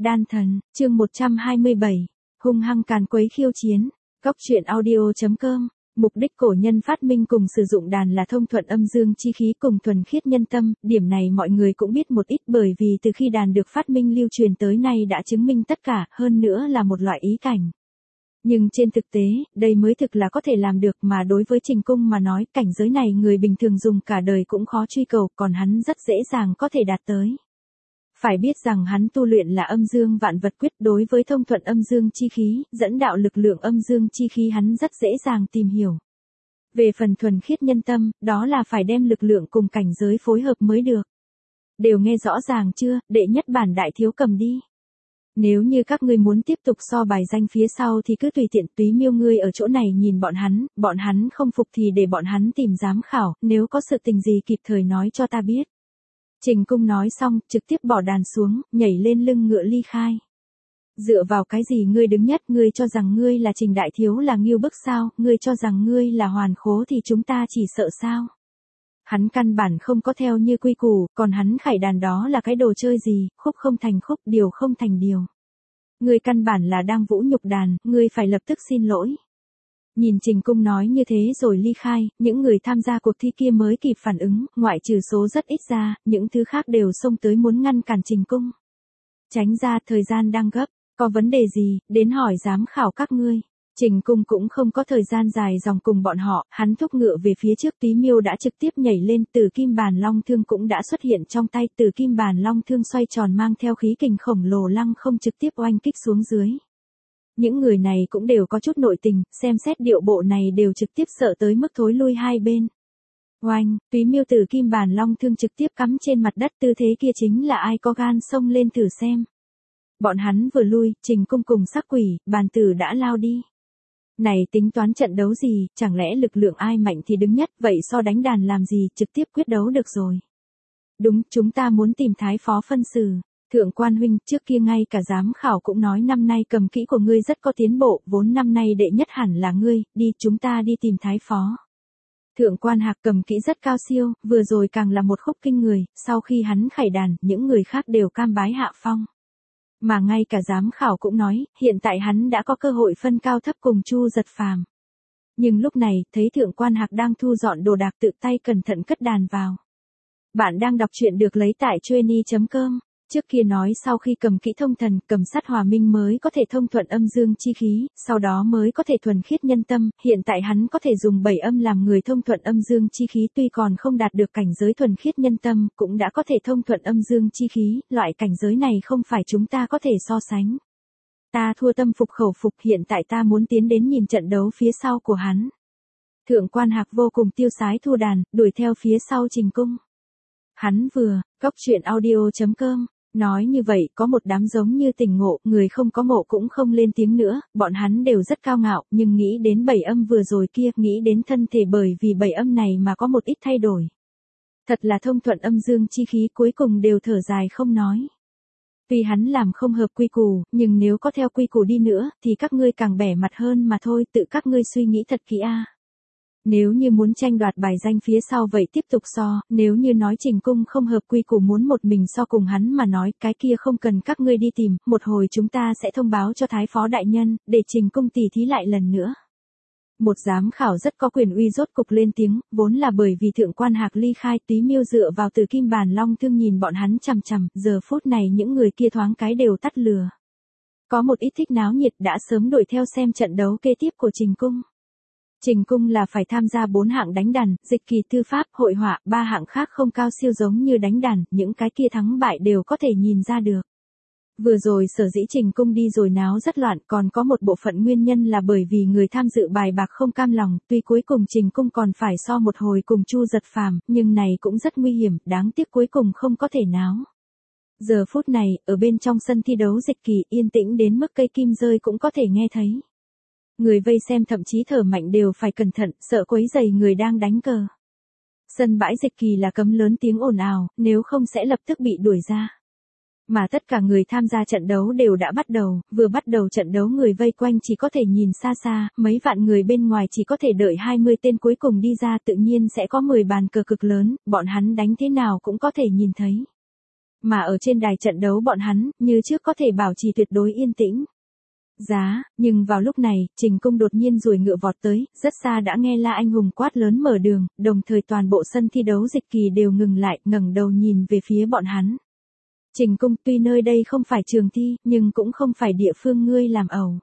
Đan thần, chương 127. Hung hăng càn quấy khiêu chiến. Góc truyện audio.com. Mục đích cổ nhân phát minh cùng sử dụng đàn là thông thuận âm dương chi khí cùng thuần khiết nhân tâm, điểm này mọi người cũng biết một ít bởi vì từ khi đàn được phát minh lưu truyền tới nay đã chứng minh tất cả, hơn nữa là một loại ý cảnh. Nhưng trên thực tế, đây mới thực là có thể làm được mà đối với Trình Cung mà nói, cảnh giới này người bình thường dùng cả đời cũng khó truy cầu, còn hắn rất dễ dàng có thể đạt tới. Phải biết rằng hắn tu luyện là âm dương vạn vật quyết, đối với thông thuận âm dương chi khí, dẫn đạo lực lượng âm dương chi khí hắn rất dễ dàng tìm hiểu. Về phần thuần khiết nhân tâm, đó là phải đem lực lượng cùng cảnh giới phối hợp mới được. Đều nghe rõ ràng chưa, đệ nhất bản đại thiếu cầm đi. Nếu như các ngươi muốn tiếp tục so bài danh phía sau thì cứ tùy tiện, Túy Miêu ngươi ở chỗ này nhìn bọn hắn không phục thì để bọn hắn tìm giám khảo, nếu có sự tình gì kịp thời nói cho ta biết. Trình Cung nói xong, trực tiếp bỏ đàn xuống, nhảy lên lưng ngựa ly khai. Dựa vào cái gì ngươi đứng nhất, ngươi cho rằng ngươi là Trình đại thiếu là Ngưu Bức sao, ngươi cho rằng ngươi là Hoàn Khố thì chúng ta chỉ sợ sao. Hắn căn bản không có theo như quy củ, còn hắn khải đàn đó là cái đồ chơi gì, khúc không thành khúc, điều không thành điều. Ngươi căn bản là đang vũ nhục đàn, ngươi phải lập tức xin lỗi. Nhìn Trình Cung nói như thế rồi ly khai, những người tham gia cuộc thi kia mới kịp phản ứng, ngoại trừ số rất ít ra, những thứ khác đều xông tới muốn ngăn cản Trình Cung. Tránh ra, thời gian đang gấp, có vấn đề gì, đến hỏi giám khảo các ngươi. Trình Cung cũng không có thời gian dài dòng cùng bọn họ, hắn thúc ngựa về phía trước, Túy Miêu đã trực tiếp nhảy lên, Tử Kim Bàn Long Thương cũng đã xuất hiện trong tay, Tử Kim Bàn Long Thương xoay tròn mang theo khí kình khổng lồ lăng không trực tiếp oanh kích xuống dưới. Những người này cũng đều có chút nội tình, xem xét điệu bộ này đều trực tiếp sợ tới mức thối lui hai bên. Oanh, Túy Miêu Tử Kim Bàn Long Thương trực tiếp cắm trên mặt đất, tư thế kia chính là ai có gan xông lên thử xem. Bọn hắn vừa lui, Trình Cung cùng Sắc Quỷ, Bàn Tử đã lao đi. Này tính toán trận đấu gì, chẳng lẽ lực lượng ai mạnh thì đứng nhất, vậy so đánh đàn làm gì, trực tiếp quyết đấu được rồi. Đúng, chúng ta muốn tìm Thái Phó phân xử. Thượng quan huynh, trước kia ngay cả giám khảo cũng nói năm nay cầm kỹ của ngươi rất có tiến bộ, vốn năm nay đệ nhất hẳn là ngươi, đi chúng ta đi tìm Thái Phó. Thượng quan Hạc cầm kỹ rất cao siêu, vừa rồi càng là một khúc kinh người, sau khi hắn khải đàn, những người khác đều cam bái hạ phong. Mà ngay cả giám khảo cũng nói, hiện tại hắn đã có cơ hội phân cao thấp cùng Chu Giật Phàm. Nhưng lúc này, thấy Thượng quan Hạc đang thu dọn đồ đạc tự tay cẩn thận cất đàn vào. Bạn đang đọc truyện được lấy tại Chueny.com. Trước kia nói sau khi cầm kỹ thông thần, cầm sát hòa minh mới có thể thông thuận âm dương chi khí, sau đó mới có thể thuần khiết nhân tâm, hiện tại hắn có thể dùng 7 âm làm người thông thuận âm dương chi khí, tuy còn không đạt được cảnh giới thuần khiết nhân tâm, cũng đã có thể thông thuận âm dương chi khí, loại cảnh giới này không phải chúng ta có thể so sánh. Ta thua tâm phục khẩu phục, hiện tại ta muốn tiến đến nhìn trận đấu phía sau của hắn. Thượng quan Hạc vô cùng tiêu sái thu đàn, đuổi theo phía sau Trình Cung. Hắn vừa, góc truyện audio.com. Nói như vậy, có một đám giống như tỉnh ngộ, người không có ngộ cũng không lên tiếng nữa, bọn hắn đều rất cao ngạo, nhưng nghĩ đến 7 âm vừa rồi kia, nghĩ đến thân thể bởi vì 7 âm này mà có một ít thay đổi. Thật là thông thuận âm dương chi khí, cuối cùng đều thở dài không nói. Vì hắn làm không hợp quy củ, nhưng nếu có theo quy củ đi nữa, thì các ngươi càng bẻ mặt hơn mà thôi, tự các ngươi suy nghĩ thật kỹ a. Nếu như muốn tranh đoạt bài danh phía sau vậy tiếp tục so, nếu như nói Trình Cung không hợp quy củ muốn một mình so cùng hắn mà nói, cái kia không cần các ngươi đi tìm, một hồi chúng ta sẽ thông báo cho Thái Phó đại nhân, để Trình Cung tỉ thí lại lần nữa. Một giám khảo rất có quyền uy rốt cục lên tiếng, vốn là bởi vì Thượng quan Hạc ly khai, Túy Miêu dựa vào Tử Kim Bàn Long Thương nhìn bọn hắn chằm chằm, giờ phút này những người kia thoáng cái đều tắt lửa. Có một ít thích náo nhiệt đã sớm đuổi theo xem trận đấu kế tiếp của Trình Cung. Trình Cung là phải tham gia 4 hạng đánh đàn, dịch kỳ, thư pháp, hội họa, 3 hạng khác không cao siêu giống như đánh đàn, những cái kia thắng bại đều có thể nhìn ra được. Vừa rồi sở dĩ Trình Cung đi rồi náo rất loạn, còn có một bộ phận nguyên nhân là bởi vì người tham dự bài bạc không cam lòng, tuy cuối cùng Trình Cung còn phải so một hồi cùng Chu Giật Phàm, nhưng này cũng rất nguy hiểm, đáng tiếc cuối cùng không có thể náo. Giờ phút này, ở bên trong sân thi đấu dịch kỳ, yên tĩnh đến mức cây kim rơi cũng có thể nghe thấy. Người vây xem thậm chí thở mạnh đều phải cẩn thận, sợ quấy rầy người đang đánh cờ. Sân bãi dịch kỳ là cấm lớn tiếng ồn ào, nếu không sẽ lập tức bị đuổi ra. Mà tất cả người tham gia trận đấu đều đã bắt đầu, vừa bắt đầu trận đấu người vây quanh chỉ có thể nhìn xa xa, mấy vạn người bên ngoài chỉ có thể đợi 20 tên cuối cùng đi ra, tự nhiên sẽ có 10 bàn cờ cực lớn, bọn hắn đánh thế nào cũng có thể nhìn thấy. Mà ở trên đài trận đấu bọn hắn, như trước có thể bảo trì tuyệt đối yên tĩnh. Nhưng vào lúc này, Trình Cung đột nhiên ruồi ngựa vọt tới, rất xa đã nghe La Anh Hùng quát lớn mở đường, đồng thời toàn bộ sân thi đấu Dịch Kỳ đều ngừng lại, ngẩng đầu nhìn về phía bọn hắn. Trình Cung, tuy nơi đây không phải trường thi, nhưng cũng không phải địa phương ngươi làm ẩu.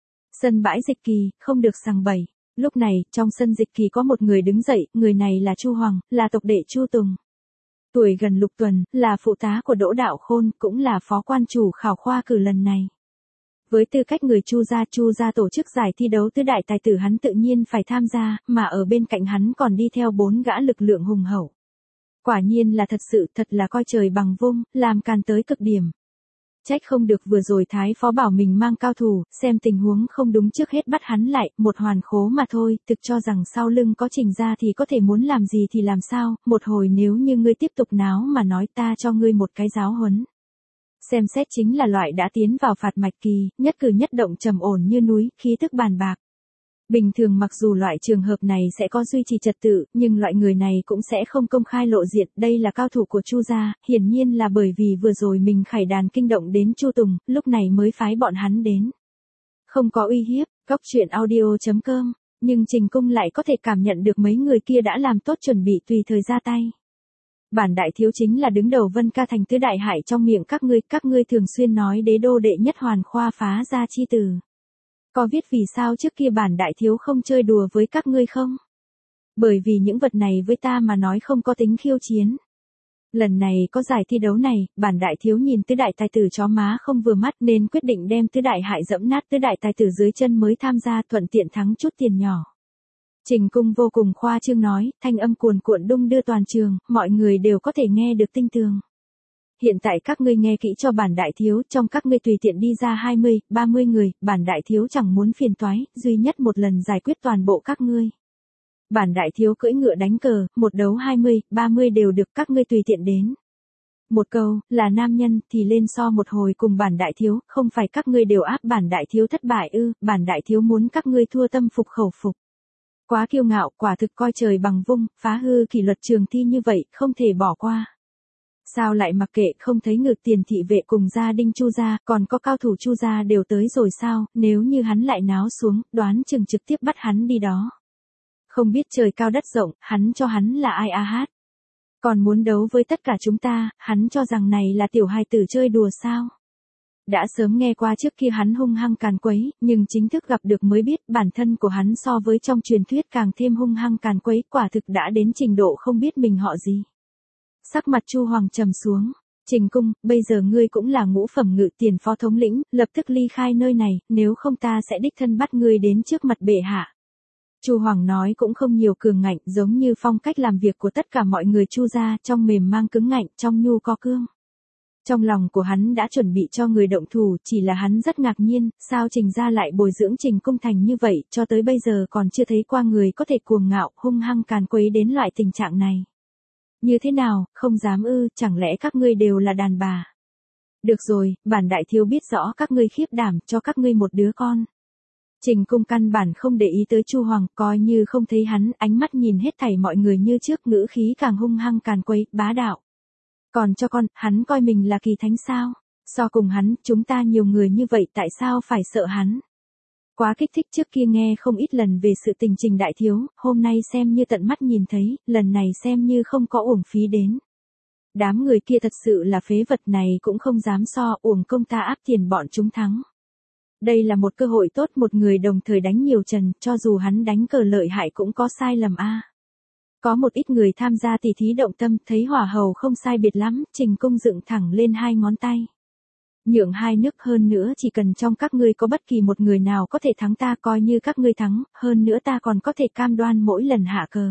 Sân bãi Dịch Kỳ, không được sằng bậy. Lúc này, trong sân Dịch Kỳ có một người đứng dậy, người này là Chu Hoàng, là tộc đệ Chu Tùng. Tuổi gần lục tuần, là phụ tá của Đỗ Đạo Khôn, cũng là phó quan chủ khảo khoa cử lần này. Với tư cách người Chu gia tổ chức giải thi đấu tứ đại tài tử hắn tự nhiên phải tham gia, mà ở bên cạnh hắn còn đi theo 4 gã lực lượng hùng hậu. Quả nhiên là thật là coi trời bằng vung, làm càn tới cực điểm. Trách không được vừa rồi Thái Phó bảo mình mang cao thủ, xem tình huống không đúng trước hết bắt hắn lại, một hoàn khố mà thôi, thực cho rằng sau lưng có Trình gia thì có thể muốn làm gì thì làm sao, một hồi nếu như ngươi tiếp tục náo mà nói ta cho ngươi một cái giáo huấn. Xem xét chính là loại đã tiến vào phạt mạch kỳ, nhất cử nhất động trầm ổn như núi, khí thức bàn bạc. Bình thường mặc dù loại trường hợp này sẽ có duy trì trật tự, nhưng loại người này cũng sẽ không công khai lộ diện, đây là cao thủ của Chu gia, hiển nhiên là bởi vì vừa rồi mình khải đàn kinh động đến Chu Tùng, lúc này mới phái bọn hắn đến. Không có uy hiếp, goctruyện.audio.com, nhưng Trình Cung lại có thể cảm nhận được mấy người kia đã làm tốt chuẩn bị tùy thời ra tay. Bản đại thiếu chính là đứng đầu Vân Ca thành tứ đại hại trong miệng các ngươi thường xuyên nói đế đô đệ nhất hoàn khoa phá ra chi từ. Có biết vì sao trước kia bản đại thiếu không chơi đùa với các ngươi không? Bởi vì những vật này với ta mà nói không có tính khiêu chiến. Lần này có giải thi đấu này, bản đại thiếu nhìn tứ đại tài tử chó má không vừa mắt nên quyết định đem tứ đại hại dẫm nát tứ đại tài tử dưới chân mới tham gia thuận tiện thắng chút tiền nhỏ. Trình Cung vô cùng khoa trương nói, thanh âm cuồn cuộn đung đưa toàn trường, mọi người đều có thể nghe được tinh tường. Hiện tại các ngươi nghe kỹ cho bản đại thiếu, trong các ngươi tùy tiện đi ra 20, 30 người, bản đại thiếu chẳng muốn phiền toái, duy nhất một lần giải quyết toàn bộ các ngươi. Bản đại thiếu cưỡi ngựa đánh cờ, một đấu 20, 30 đều được các ngươi tùy tiện đến. Một câu, là nam nhân thì lên so một hồi cùng bản đại thiếu, không phải các ngươi đều áp bản đại thiếu thất bại ư, bản đại thiếu muốn các ngươi thua tâm phục khẩu phục. Quá kiêu ngạo, quả thực coi trời bằng vung, phá hư kỷ luật trường thi như vậy, không thể bỏ qua. Sao lại mặc kệ không thấy Ngự Tiền thị vệ cùng gia đình Chu gia, còn có cao thủ Chu gia đều tới rồi sao, nếu như hắn lại náo xuống, đoán chừng trực tiếp bắt hắn đi đó. Không biết trời cao đất rộng, hắn cho hắn là ai a hát. Còn muốn đấu với tất cả chúng ta, hắn cho rằng này là tiểu hài tử chơi đùa sao. Đã sớm nghe qua trước kia hắn hung hăng càn quấy, nhưng chính thức gặp được mới biết bản thân của hắn so với trong truyền thuyết càng thêm hung hăng càn quấy, quả thực đã đến trình độ không biết mình họ gì. Sắc mặt Chu Hoàng trầm xuống, Trình Cung, bây giờ ngươi cũng là ngũ phẩm Ngự Tiền phó thống lĩnh, lập tức ly khai nơi này, nếu không ta sẽ đích thân bắt ngươi đến trước mặt bệ hạ. Chu Hoàng nói cũng không nhiều cường ngạnh, giống như phong cách làm việc của tất cả mọi người Chu gia, trong mềm mang cứng ngạnh, trong nhu có cương. Trong lòng của hắn đã chuẩn bị cho người động thủ, chỉ là hắn rất ngạc nhiên, sao Trình gia lại bồi dưỡng Trình Cung thành như vậy, cho tới bây giờ còn chưa thấy qua người có thể cuồng ngạo, hung hăng càn quấy đến loại tình trạng này. Như thế nào, không dám ư, chẳng lẽ các ngươi đều là đàn bà? Được rồi, bản đại thiếu biết rõ các ngươi khiếp đảm, cho các ngươi một đứa con. Trình Cung căn bản không để ý tới Chu Hoàng, coi như không thấy hắn, ánh mắt nhìn hết thảy mọi người như trước, ngữ khí càng hung hăng càn quấy, bá đạo. Còn cho con, hắn coi mình là kỳ thánh sao? So cùng hắn, chúng ta nhiều người như vậy tại sao phải sợ hắn? Quá kích thích, trước kia nghe không ít lần về sự tình Trình đại thiếu, hôm nay xem như tận mắt nhìn thấy, lần này xem như không có uổng phí đến. Đám người kia thật sự là phế vật, này cũng không dám so, uổng công ta áp tiền bọn chúng thắng. Đây là một cơ hội tốt, một người đồng thời đánh nhiều trần, cho dù hắn đánh cờ lợi hại cũng có sai lầm a. Có một ít người tham gia tỉ thí động tâm, thấy hỏa hầu không sai biệt lắm, Trình Cung dựng thẳng lên 2 ngón tay. Nhượng 2 nước, hơn nữa chỉ cần trong các ngươi có bất kỳ một người nào có thể thắng ta, coi như các ngươi thắng, hơn nữa ta còn có thể cam đoan mỗi lần hạ cờ.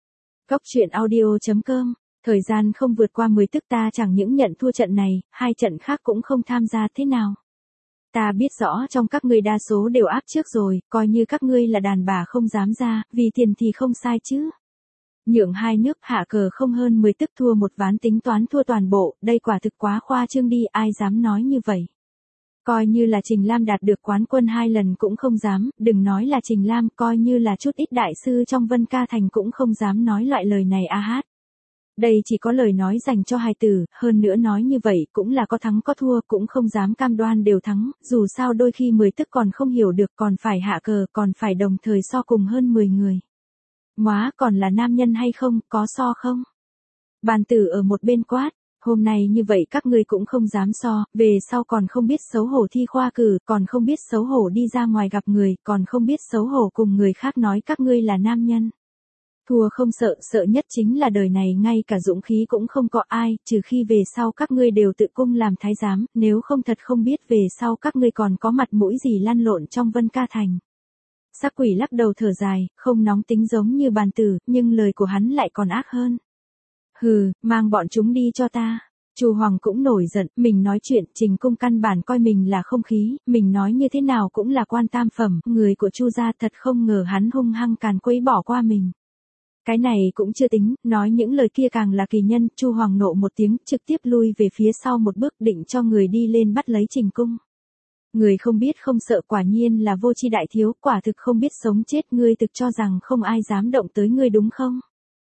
Goctruyện.audio.com, thời gian không vượt qua 10 tức ta chẳng những nhận thua trận này, 2 trận khác cũng không tham gia, thế nào? Ta biết rõ trong các ngươi đa số đều áp trước rồi, coi như các ngươi là đàn bà không dám ra, vì tiền thì không sai chứ. Nhượng 2 nước, hạ cờ không hơn 10 tức thua một ván, tính toán thua toàn bộ, đây quả thực quá khoa trương đi, ai dám nói như vậy. Coi như là Trình Lam đạt được quán quân 2 lần cũng không dám, đừng nói là Trình Lam, coi như là chút ít đại sư trong Vân Ca thành cũng không dám nói loại lời này a hát. Đây chỉ có lời nói dành cho hài tử, hơn nữa nói như vậy cũng là có thắng có thua, cũng không dám cam đoan đều thắng, dù sao đôi khi 10 tức còn không hiểu được, còn phải hạ cờ, còn phải đồng thời so cùng hơn 10 người. Móa, còn là nam nhân hay không, có so không? Bàn tử ở một bên quát, hôm nay như vậy các ngươi cũng không dám so, về sau còn không biết xấu hổ thi khoa cử, còn không biết xấu hổ đi ra ngoài gặp người, còn không biết xấu hổ cùng người khác nói các ngươi là nam nhân. Thua không sợ, sợ nhất chính là đời này ngay cả dũng khí cũng không có ai, trừ khi về sau các ngươi đều tự cung làm thái giám, nếu không thật không biết về sau các ngươi còn có mặt mũi gì lăn lộn trong Vân Ca Thành. Sắc quỷ lắc đầu thở dài, không nóng tính giống như bàn tử, nhưng lời của hắn lại còn ác hơn. Hừ, mang bọn chúng đi cho ta. Chu Hoàng cũng nổi giận, mình nói chuyện, Trình Cung căn bản coi mình là không khí, mình nói như thế nào cũng là quan tam phẩm, người của Chu gia thật không ngờ hắn hung hăng càn quấy bỏ qua mình. Cái này cũng chưa tính, nói những lời kia càng là kỳ nhân, Chu Hoàng nộ một tiếng, trực tiếp lui về phía sau một bước định cho người đi lên bắt lấy Trình Cung. Người không biết không sợ quả nhiên là vô tri đại thiếu, quả thực không biết sống chết, ngươi thực cho rằng không ai dám động tới ngươi đúng không?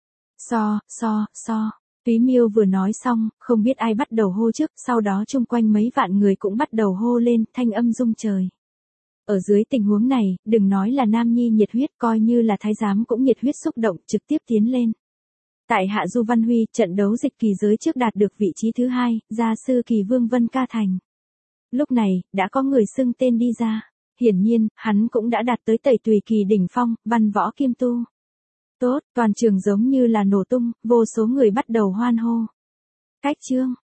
So. Túy Miêu vừa nói xong, không biết ai bắt đầu hô trước, sau đó chung quanh mấy vạn người cũng bắt đầu hô lên, thanh âm rung trời. Ở dưới tình huống này, đừng nói là nam nhi nhiệt huyết, coi như là thái giám cũng nhiệt huyết xúc động, trực tiếp tiến lên. Tại Hạ Du Văn Huy, trận đấu dịch kỳ giới trước đạt được vị trí thứ 2, gia sư kỳ vương Vân Ca Thành. Lúc này, đã có người xưng tên đi ra. Hiển nhiên, hắn cũng đã đạt tới tẩy tùy kỳ đỉnh phong, văn võ kim tu. Tốt, toàn trường giống như là nổ tung, vô số người bắt đầu hoan hô. Cách chương.